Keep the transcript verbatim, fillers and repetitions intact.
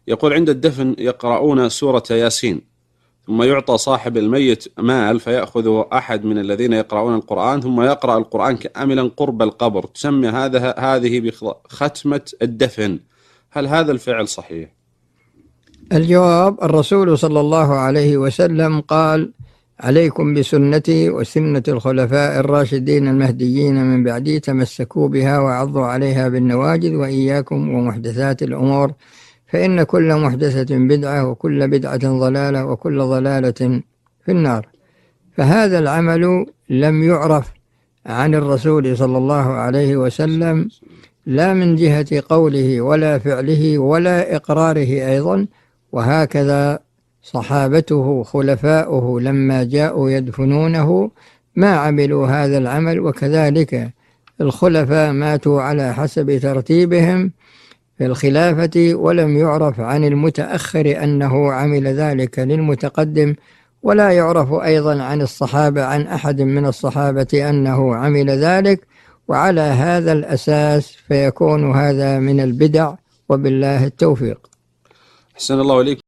يقول عند الدفن يقرؤون سورة ياسين، ثم يعطى صاحب الميت مال فيأخذ أحد من الذين يقرؤون القرآن ثم يقرأ القرآن كاملا قرب القبر، تسمى هذا هذه بختمة الدفن، هل هذا الفعل صحيح؟ الجواب: الرسول صلى الله عليه وسلم قال: عليكم بسنتي وسنة الخلفاء الراشدين المهديين من بعدي، تمسكوا بها وعضوا عليها بالنواجذ، وإياكم ومحدثات الأمور، فإن كل محدثة بدعة وكل بدعة ضلالة وكل ضلالة في النار. فهذا العمل لم يعرف عن الرسول صلى الله عليه وسلم لا من جهة قوله ولا فعله ولا إقراره أيضا، وهكذا صحابته خلفاؤه لما جاءوا يدفنونه ما عملوا هذا العمل، وكذلك الخلفاء ماتوا على حسب ترتيبهم في الخلافة، ولم يعرف عن المتأخر أنه عمل ذلك للمتقدم، ولا يعرف أيضا عن الصحابة عن أحد من الصحابة أنه عمل ذلك. وعلى هذا الأساس فيكون هذا من البدع، وبالله التوفيق. أحسن الله إليكم.